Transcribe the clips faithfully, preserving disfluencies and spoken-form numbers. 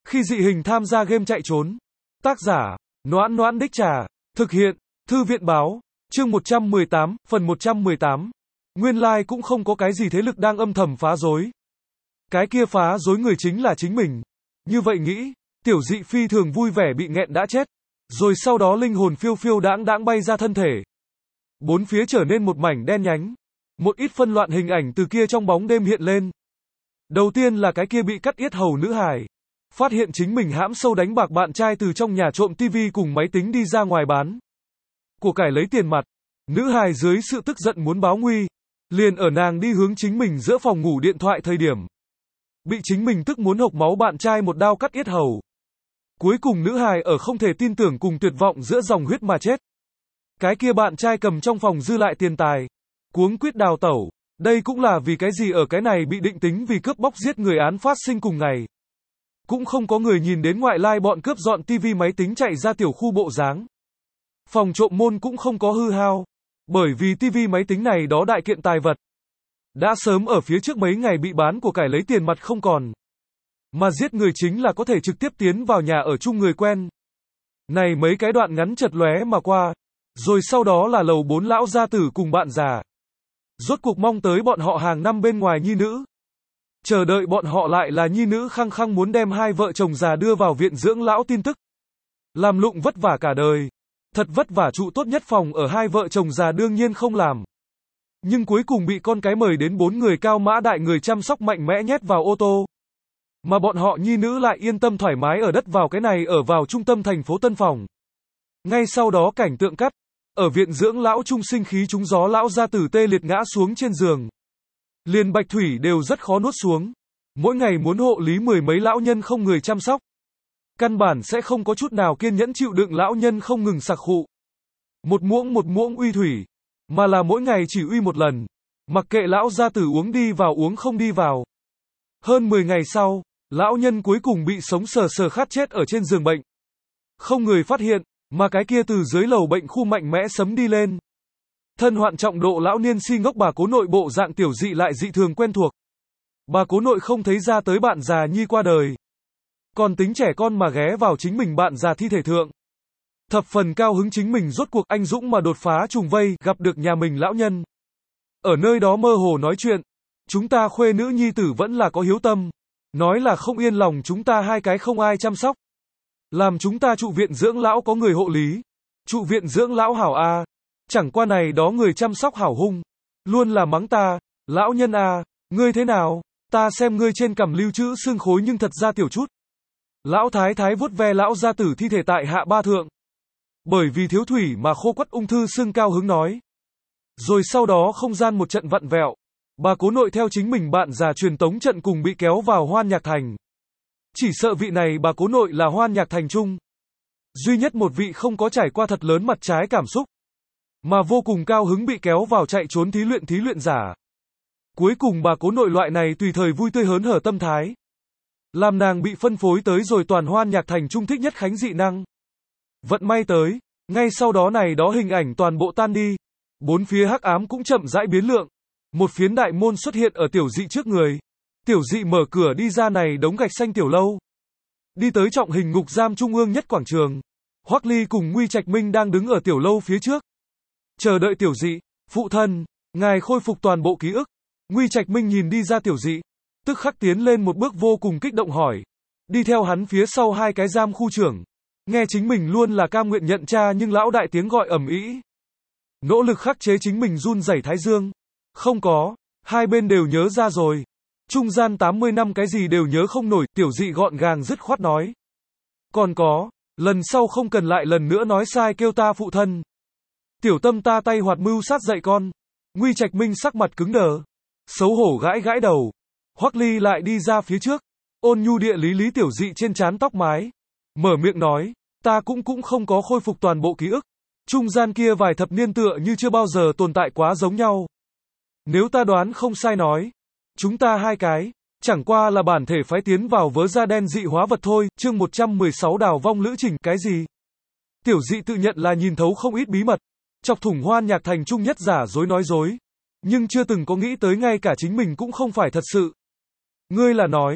Khi dị hình tham gia game chạy trốn. Tác giả, Noãn Noãn Đích Trà. Thực hiện, Thư viện Báo. Chương một trăm mười tám, phần một trăm mười tám. Nguyên lai cũng không có cái gì thế lực đang âm thầm phá rối. Cái kia phá rối người chính là chính mình. Như vậy nghĩ, tiểu dị phi thường vui vẻ bị nghẹn đã chết. Rồi sau đó linh hồn phiêu phiêu đãng đãng bay ra thân thể. Bốn phía trở nên một mảnh đen nhánh. Một ít phân loạn hình ảnh từ kia trong bóng đêm hiện lên. Đầu tiên là cái kia bị cắt yết hầu nữ hài. Phát hiện chính mình hãm sâu đánh bạc bạn trai từ trong nhà trộm tivi cùng máy tính đi ra ngoài bán của cải lấy tiền mặt. Nữ hài dưới sự tức giận muốn báo nguy. Liền ở nàng đi hướng chính mình giữa phòng ngủ điện thoại thời điểm. Bị chính mình tức muốn hộc máu bạn trai một đao cắt yết hầu. Cuối cùng nữ hài ở không thể tin tưởng cùng tuyệt vọng giữa dòng huyết mà chết. Cái kia bạn trai cầm trong phòng dư lại tiền tài. Cuống quýt đào tẩu. Đây cũng là vì cái gì ở cái này bị định tính vì cướp bóc giết người án phát sinh cùng ngày. Cũng không có người nhìn đến ngoại lai bọn cướp dọn tivi máy tính chạy ra tiểu khu bộ dáng. Phòng trộm môn cũng không có hư hao. Bởi vì tivi máy tính này đó đại kiện tài vật. Đã sớm ở phía trước mấy ngày bị bán của cải lấy tiền mặt không còn. Mà giết người chính là có thể trực tiếp tiến vào nhà ở chung người quen. Này mấy cái đoạn ngắn chật lóe mà qua. Rồi sau đó là lầu bốn lão gia tử cùng bạn già. Rốt cuộc mong tới bọn họ hàng năm bên ngoài nhi nữ. Chờ đợi bọn họ lại là nhi nữ khăng khăng muốn đem hai vợ chồng già đưa vào viện dưỡng lão tin tức. Làm lụng vất vả cả đời. Thật vất vả trụ tốt nhất phòng ở hai vợ chồng già đương nhiên không làm. Nhưng cuối cùng bị con cái mời đến bốn người cao mã đại người chăm sóc mạnh mẽ nhét vào ô tô. Mà bọn họ nhi nữ lại yên tâm thoải mái ở đất vào cái này ở vào trung tâm thành phố Tân Phòng. Ngay sau đó cảnh tượng cắt. Ở viện dưỡng lão trung sinh khí trúng gió lão gia tử tê liệt ngã xuống trên giường. Liền bạch thủy đều rất khó nuốt xuống. Mỗi ngày muốn hộ lý mười mấy lão nhân không người chăm sóc. Căn bản sẽ không có chút nào kiên nhẫn chịu đựng lão nhân không ngừng sặc khụ. Một muỗng một muỗng uy thủy. Mà là mỗi ngày chỉ uy một lần. Mặc kệ lão gia tử uống đi vào uống không đi vào. Hơn mười ngày sau, lão nhân cuối cùng bị sống sờ sờ khát chết ở trên giường bệnh. Không người phát hiện, mà cái kia từ dưới lầu bệnh khu mạnh mẽ sấm đi lên. Thân hoạn trọng độ lão niên si ngốc bà cố nội bộ dạng tiểu dị lại dị thường quen thuộc. Bà cố nội không thấy ra tới bạn già nhi qua đời. Còn tính trẻ con mà ghé vào chính mình bạn già thi thể thượng. Thập phần cao hứng chính mình rốt cuộc anh dũng mà đột phá trùng vây, gặp được nhà mình lão nhân. Ở nơi đó mơ hồ nói chuyện. Chúng ta khuê nữ nhi tử vẫn là có hiếu tâm. Nói là không yên lòng chúng ta hai cái không ai chăm sóc. Làm chúng ta trụ viện dưỡng lão có người hộ lý. Trụ viện dưỡng lão hảo a. Chẳng qua này đó người chăm sóc hảo hung. Luôn là mắng ta. Lão nhân a, ngươi thế nào? Ta xem ngươi trên cằm lưu trữ xương khối nhưng thật ra tiểu chút. Lão thái thái vuốt ve lão gia tử thi thể tại hạ ba thượng. Bởi vì thiếu thủy mà khô quắt ung thư xương cao hứng nói. Rồi sau đó không gian một trận vặn vẹo. Bà cố nội theo chính mình bạn già truyền tống trận cùng bị kéo vào Hoan Nhạc Thành. Chỉ sợ vị này bà cố nội là Hoan Nhạc Thành chung. Duy nhất một vị không có trải qua thật lớn mặt trái cảm xúc. Mà vô cùng cao hứng bị kéo vào chạy trốn thí luyện thí luyện giả. Cuối cùng bà cố nội loại này tùy thời vui tươi hớn hở tâm thái. Làm nàng bị phân phối tới rồi toàn Hoan Nhạc Thành trung thích nhất khánh dị năng. Vận may tới, ngay sau đó này đó hình ảnh toàn bộ tan đi. Bốn phía hắc ám cũng chậm rãi biến lượng. Một phiến đại môn xuất hiện ở tiểu dị trước người. Tiểu dị mở cửa đi ra này đống gạch xanh tiểu lâu. Đi tới trọng hình ngục giam trung ương nhất quảng trường. Hoắc Ly cùng Nguy Trạch Minh đang đứng ở tiểu lâu phía trước. Chờ đợi tiểu dị, phụ thân, ngài khôi phục toàn bộ ký ức. Nguy Trạch Minh nhìn đi ra tiểu dị. Tức khắc tiến lên một bước vô cùng kích động hỏi. Đi theo hắn phía sau hai cái giam khu trưởng. Nghe chính mình luôn là cam nguyện nhận cha nhưng lão đại tiếng gọi ầm ĩ. Nỗ lực khắc chế chính mình run rẩy thái dương. Không có, hai bên đều nhớ ra rồi. Trung gian tám mươi năm cái gì đều nhớ không nổi, tiểu dị gọn gàng dứt khoát nói. Còn có, lần sau không cần lại lần nữa nói sai kêu ta phụ thân. Tiểu tâm ta tay hoạt mưu sát dạy con. Nguy Trạch Minh sắc mặt cứng đờ. Xấu hổ gãi gãi đầu. Hoắc Ly lại đi ra phía trước. Ôn nhu địa lý lý tiểu dị trên trán tóc mái. Mở miệng nói, ta cũng cũng không có khôi phục toàn bộ ký ức. Trung gian kia vài thập niên tựa như chưa bao giờ tồn tại quá giống nhau. Nếu ta đoán không sai nói, chúng ta hai cái, chẳng qua là bản thể phái tiến vào vớ da đen dị hóa vật thôi. Chương một trăm mười sáu đào vong lữ trình, cái gì? Tiểu dị tự nhận là nhìn thấu không ít bí mật, chọc thủng Hoan Nhạc Thành trung nhất giả dối nói dối, nhưng chưa từng có nghĩ tới ngay cả chính mình cũng không phải thật sự. Ngươi là nói,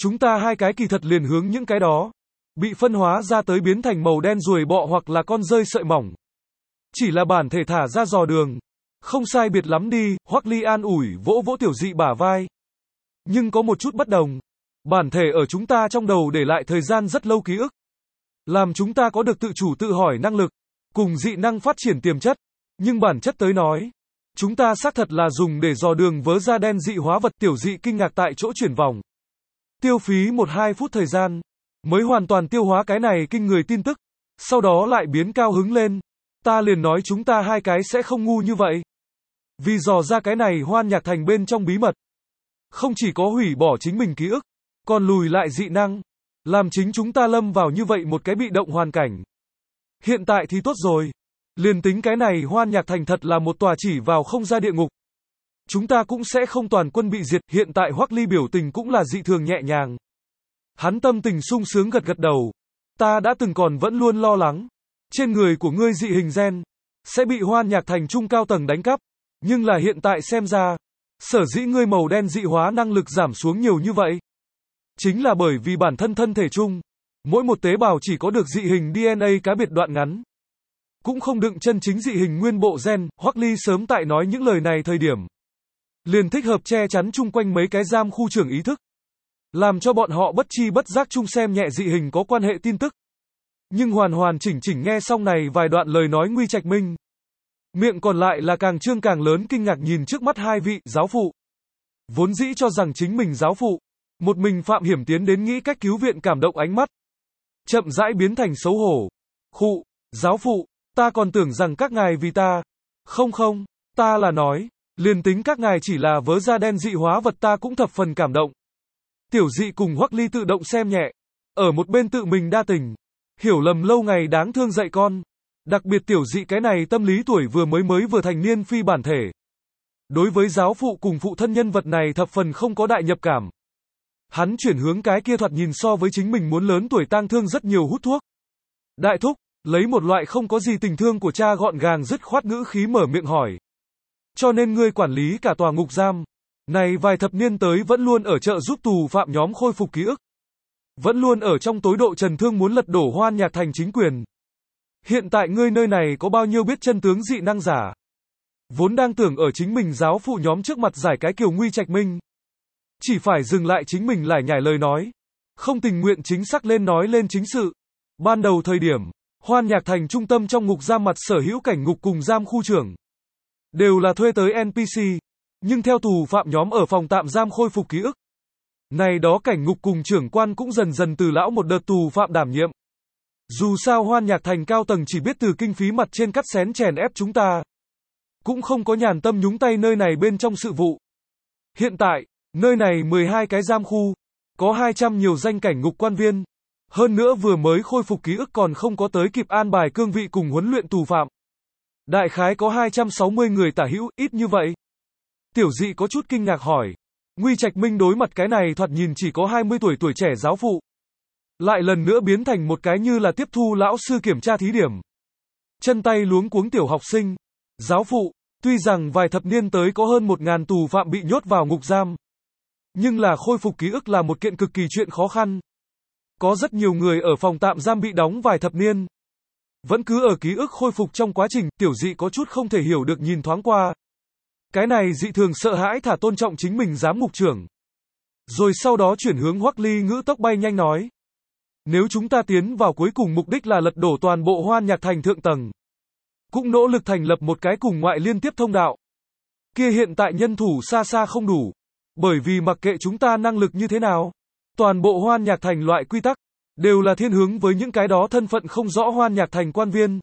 Chúng ta hai cái kỳ thật liền hướng những cái đó. Bị phân hóa ra tới biến thành màu đen ruồi bọ hoặc là con rơi sợi mỏng. Chỉ là bản thể thả ra dò đường. Không sai biệt lắm đi, Hoắc Ly an ủi vỗ vỗ Tiểu Dị bả vai. Nhưng có một chút bất đồng. Bản thể ở chúng ta trong đầu để lại thời gian rất lâu ký ức. Làm chúng ta có được tự chủ tự hỏi năng lực. Cùng dị năng phát triển tiềm chất. Nhưng bản chất tới nói. Chúng ta xác thật là dùng để dò đường vớ ra đen dị hóa vật. Tiểu Dị kinh ngạc tại chỗ chuyển vòng. Tiêu phí một hai phút thời gian. Mới hoàn toàn tiêu hóa cái này kinh người tin tức. Sau đó lại biến cao hứng lên. Ta liền nói chúng ta hai cái sẽ không ngu như vậy. Vì dò ra cái này Hoan Nhạc Thành bên trong bí mật. Không chỉ có hủy bỏ chính mình ký ức. Còn lùi lại dị năng. Làm chính chúng ta lâm vào như vậy một cái bị động hoàn cảnh. Hiện tại thì tốt rồi. Liền tính cái này Hoan Nhạc Thành thật là một tòa chỉ vào không ra địa ngục. Chúng ta cũng sẽ không toàn quân bị diệt. Hiện tại Hoắc Ly biểu tình cũng là dị thường nhẹ nhàng. Hắn tâm tình sung sướng gật gật đầu. Ta đã từng còn vẫn luôn lo lắng. Trên người của ngươi dị hình gen. Sẽ bị Hoan Nhạc Thành trung cao tầng đánh cắp. Nhưng là hiện tại xem ra. Sở dĩ ngươi màu đen dị hóa năng lực giảm xuống nhiều như vậy. Chính là bởi vì bản thân thân thể chung. Mỗi một tế bào chỉ có được dị hình đê en a cá biệt đoạn ngắn. Cũng không đựng chân chính dị hình nguyên bộ gen. Hoắc Ly sớm tại nói những lời này thời điểm. Liền thích hợp che chắn chung quanh mấy cái giam khu trưởng ý thức. Làm cho bọn họ bất chi bất giác chung xem nhẹ dị hình có quan hệ tin tức. Nhưng hoàn hoàn chỉnh chỉnh nghe xong này vài đoạn lời nói Nguy Trạch Minh. Miệng còn lại là càng trương càng lớn kinh ngạc nhìn trước mắt hai vị giáo phụ. Vốn dĩ cho rằng chính mình giáo phụ. Một mình phạm hiểm tiến đến nghĩ cách cứu viện cảm động ánh mắt. Chậm rãi biến thành xấu hổ. Khụ, giáo phụ, ta còn tưởng rằng các ngài vì ta. Không không, ta là nói, liền tính các ngài chỉ là vớ da đen dị hóa vật ta cũng thập phần cảm động. Tiểu Dị cùng Hoắc Ly tự động xem nhẹ. Ở một bên tự mình đa tình. Hiểu lầm lâu ngày đáng thương dạy con. Đặc biệt Tiểu Dị cái này tâm lý tuổi vừa mới mới vừa thành niên phi bản thể. Đối với giáo phụ cùng phụ thân nhân vật này thập phần không có đại nhập cảm. Hắn chuyển hướng cái kia thoạt nhìn so với chính mình muốn lớn tuổi tang thương rất nhiều hút thuốc. Đại thúc, lấy một loại không có gì tình thương của cha gọn gàng dứt khoát ngữ khí mở miệng hỏi. Cho nên ngươi quản lý cả tòa ngục giam. Này vài thập niên tới vẫn luôn ở chợ giúp tù phạm nhóm khôi phục ký ức. Vẫn luôn ở trong tối độ trần thương muốn lật đổ Hoan Nhạc Thành chính quyền. Hiện tại ngươi nơi này có bao nhiêu biết chân tướng dị năng giả. Vốn đang tưởng ở chính mình giáo phụ nhóm trước mặt giải cái Kiều Nguy Trạch Minh. Chỉ phải dừng lại chính mình lải nhải lời nói. Không tình nguyện chính xác lên nói lên chính sự. Ban đầu thời điểm, Hoan Nhạc Thành trung tâm trong ngục giam mặt sở hữu cảnh ngục cùng giam khu trưởng. Đều là thuê tới en pê xê. Nhưng theo tù phạm nhóm ở phòng tạm giam khôi phục ký ức. Này đó cảnh ngục cùng trưởng quan cũng dần dần từ lão một đợt tù phạm đảm nhiệm. Dù sao Hoan Nhạc Thành cao tầng chỉ biết từ kinh phí mặt trên cắt xén chèn ép chúng ta. Cũng không có nhàn tâm nhúng tay nơi này bên trong sự vụ. Hiện tại, nơi này mười hai cái giam khu. Có hai trăm nhiều danh cảnh ngục quan viên. Hơn nữa vừa mới khôi phục ký ức còn không có tới kịp an bài cương vị cùng huấn luyện tù phạm. Đại khái có hai trăm sáu mươi người tả hữu, ít như vậy. Tiểu Dị có chút kinh ngạc hỏi. Nguy Trạch Minh đối mặt cái này thoạt nhìn chỉ có hai mươi tuổi tuổi trẻ giáo phụ. Lại lần nữa biến thành một cái như là tiếp thu lão sư kiểm tra thí điểm. Chân tay luống cuống tiểu học sinh. Giáo phụ, tuy rằng vài thập niên tới có hơn một ngàn tù phạm bị nhốt vào ngục giam. Nhưng là khôi phục ký ức là một kiện cực kỳ chuyện khó khăn. Có rất nhiều người ở phòng tạm giam bị đóng vài thập niên. Vẫn cứ ở ký ức khôi phục trong quá trình, Tiểu Dị có chút không thể hiểu được nhìn thoáng qua. Cái này dị thường sợ hãi thả tôn trọng chính mình giám mục trưởng. Rồi sau đó chuyển hướng Hoắc Ly ngữ tốc bay nhanh nói. Nếu chúng ta tiến vào cuối cùng mục đích là lật đổ toàn bộ Hoan Nhạc Thành thượng tầng. Cũng nỗ lực thành lập một cái cùng ngoại liên tiếp thông đạo. Kia hiện tại nhân thủ xa xa không đủ. Bởi vì mặc kệ chúng ta năng lực như thế nào. Toàn bộ Hoan Nhạc Thành loại quy tắc. Đều là thiên hướng với những cái đó thân phận không rõ Hoan Nhạc Thành quan viên.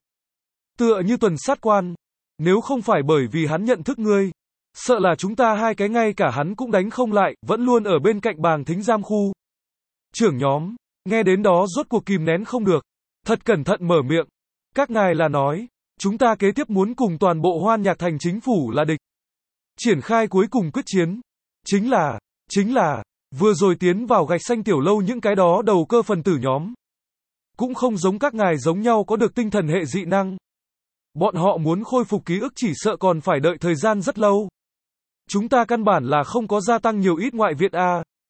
Tựa như tuần sát quan. Nếu không phải bởi vì hắn nhận thức ngươi. Sợ là chúng ta hai cái ngay cả hắn cũng đánh không lại. Vẫn luôn ở bên cạnh bàng thính giam khu. Trưởng nhóm. Nghe đến đó rốt cuộc kìm nén không được. Thật cẩn thận mở miệng. Các ngài là nói. Chúng ta kế tiếp muốn cùng toàn bộ Hoan Nhạc Thành chính phủ là địch. Triển khai cuối cùng quyết chiến. Chính là. Chính là. Vừa rồi tiến vào gạch xanh tiểu lâu những cái đó đầu cơ phần tử nhóm. Cũng không giống các ngài giống nhau có được tinh thần hệ dị năng. Bọn họ muốn khôi phục ký ức chỉ sợ còn phải đợi thời gian rất lâu. Chúng ta căn bản là không có gia tăng nhiều ít ngoại viện a.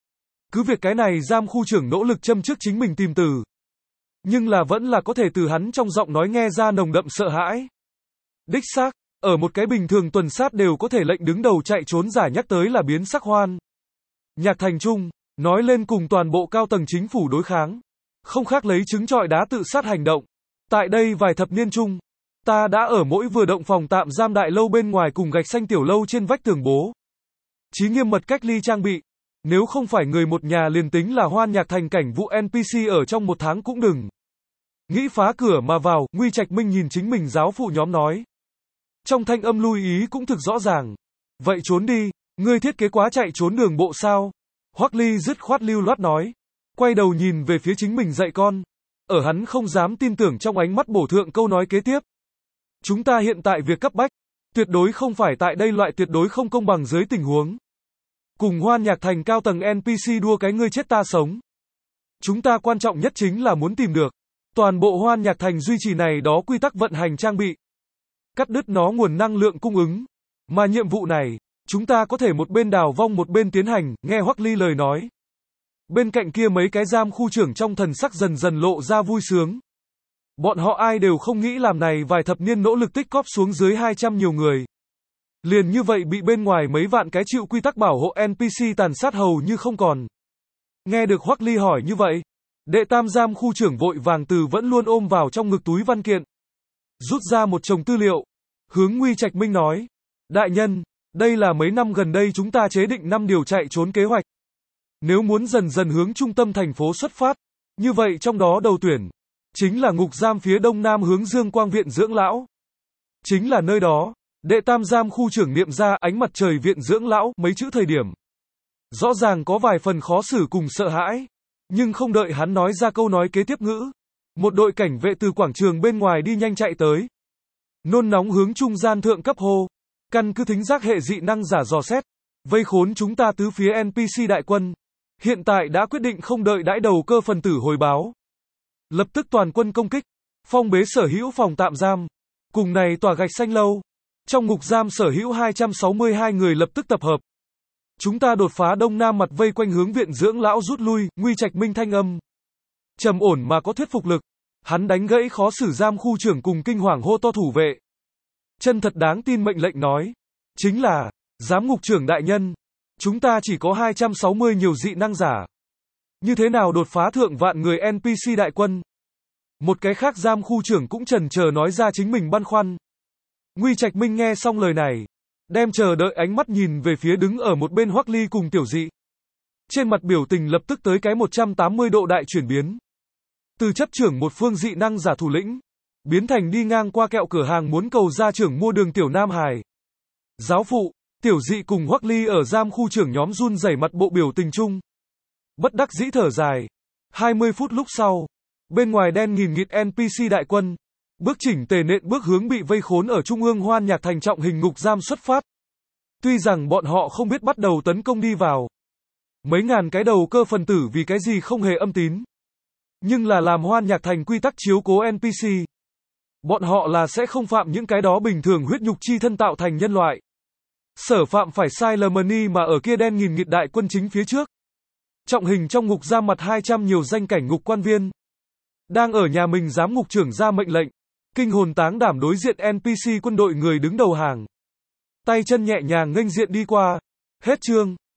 Cứ việc cái này giam khu trưởng nỗ lực châm trước chính mình tìm từ. Nhưng là vẫn là có thể từ hắn trong giọng nói nghe ra nồng đậm sợ hãi. Đích xác, ở một cái bình thường tuần sát đều có thể lệnh đứng đầu chạy trốn giả nhắc tới là biến sắc hoan. Nhạc Thành Trung, nói lên cùng toàn bộ cao tầng chính phủ đối kháng. Không khác lấy trứng trọi đá tự sát hành động. Tại đây vài thập niên chung, ta đã ở mỗi vừa động phòng tạm giam đại lâu bên ngoài cùng gạch xanh tiểu lâu trên vách tường bố trí nghiêm mật cách ly trang bị. Nếu không phải người một nhà liền tính là Hoan Nhạc Thành cảnh vụ en pê xê ở trong một tháng cũng đừng nghĩ phá cửa mà vào. Nguy Trạch Minh nhìn chính mình giáo phụ nhóm nói. Trong thanh âm lưu ý cũng thực rõ ràng. Vậy trốn đi, ngươi thiết kế quá chạy trốn đường bộ sao? Hoắc Ly dứt khoát lưu loát nói. Quay đầu nhìn về phía chính mình dạy con. Ở hắn không dám tin tưởng trong ánh mắt bổ thượng câu nói kế tiếp. Chúng ta hiện tại việc cấp bách, tuyệt đối không phải tại đây loại tuyệt đối không công bằng dưới tình huống. Cùng Hoan Nhạc Thành cao tầng en pê xê đua cái ngươi chết ta sống. Chúng ta quan trọng nhất chính là muốn tìm được toàn bộ Hoan Nhạc Thành duy trì này đó quy tắc vận hành trang bị. Cắt đứt nó nguồn năng lượng cung ứng. Mà nhiệm vụ này, chúng ta có thể một bên đào vong một bên tiến hành, nghe Hoắc Ly lời nói. Bên cạnh kia mấy cái giam khu trưởng trong thần sắc dần dần lộ ra vui sướng. Bọn họ ai đều không nghĩ làm này vài thập niên nỗ lực tích cóp xuống dưới hai trăm nhiều người. Liền như vậy bị bên ngoài mấy vạn cái chịu quy tắc bảo hộ en pê xê tàn sát hầu như không còn. Nghe được Hoắc Ly hỏi như vậy, đệ tam giam khu trưởng vội vàng từ vẫn luôn ôm vào trong ngực túi văn kiện. Rút ra một chồng tư liệu, hướng Nguy Trạch Minh nói. Đại nhân, đây là mấy năm gần đây chúng ta chế định năm điều chạy trốn kế hoạch. Nếu muốn dần dần hướng trung tâm thành phố xuất phát, như vậy trong đó đầu tuyển, chính là ngục giam phía đông nam hướng Dương Quang viện dưỡng lão. Chính là nơi đó, đệ tam giam khu trưởng niệm ra ánh mặt trời viện dưỡng lão mấy chữ thời điểm. Rõ ràng có vài phần khó xử cùng sợ hãi, nhưng không đợi hắn nói ra câu nói kế tiếp ngữ. Một đội cảnh vệ từ quảng trường bên ngoài đi nhanh chạy tới. Nôn nóng hướng trung gian thượng cấp hô. Căn cứ thính giác hệ dị năng giả dò xét. Vây khốn chúng ta tứ phía en pê xê đại quân. Hiện tại đã quyết định không đợi đãi đầu cơ phần tử hồi báo. Lập tức toàn quân công kích. Phong bế sở hữu phòng tạm giam. Cùng này tòa gạch xanh lâu. Trong ngục giam sở hữu hai trăm sáu mươi hai người lập tức tập hợp. Chúng ta đột phá đông nam mặt vây quanh hướng viện dưỡng lão rút lui. Nguy Trạch Minh thanh âm trầm ổn mà có thuyết phục lực. Hắn đánh gãy khó xử giam khu trưởng cùng kinh hoàng hô to thủ vệ. Chân thật đáng tin mệnh lệnh nói. Chính là, giám ngục trưởng đại nhân. Chúng ta chỉ có hai trăm sáu mươi nhiều dị năng giả. Như thế nào đột phá thượng vạn người en pê xê đại quân? Một cái khác giam khu trưởng cũng chần chờ nói ra chính mình băn khoăn. Nguy Trạch Minh nghe xong lời này. Đem chờ đợi ánh mắt nhìn về phía đứng ở một bên Hoắc Ly cùng Tiểu Dị. Trên mặt biểu tình lập tức tới cái một trăm tám mươi độ đại chuyển biến. Từ chấp trưởng một phương dị năng giả thủ lĩnh, biến thành đi ngang qua kẹo cửa hàng muốn cầu gia trưởng mua đường Tiểu Nam Hải. Giáo phụ, Tiểu Dị cùng Hoắc Ly ở giam khu trưởng nhóm run rẩy mặt bộ biểu tình chung. Bất đắc dĩ thở dài. hai mươi phút lúc sau, bên ngoài đen nghìn nghịt en pê xê đại quân, bước chỉnh tề nện bước hướng bị vây khốn ở trung ương Hoan Nhạc Thành trọng hình ngục giam xuất phát. Tuy rằng bọn họ không biết bắt đầu tấn công đi vào. Mấy ngàn cái đầu cơ phần tử vì cái gì không hề âm tín. Nhưng là làm Hoan Nhạc Thành quy tắc chiếu cố en pê xê. Bọn họ là sẽ không phạm những cái đó bình thường huyết nhục chi thân tạo thành nhân loại. Sở phạm phải sai lầm mani mà ở kia đen nghìn nghịt đại quân chính phía trước. Trọng hình trong ngục giam mặt hai trăm nhiều danh cảnh ngục quan viên. Đang ở nhà mình giám ngục trưởng ra mệnh lệnh. Kinh hồn táng đảm đối diện en pê xê quân đội người đứng đầu hàng. Tay chân nhẹ nhàng nghênh diện đi qua. Hết chương.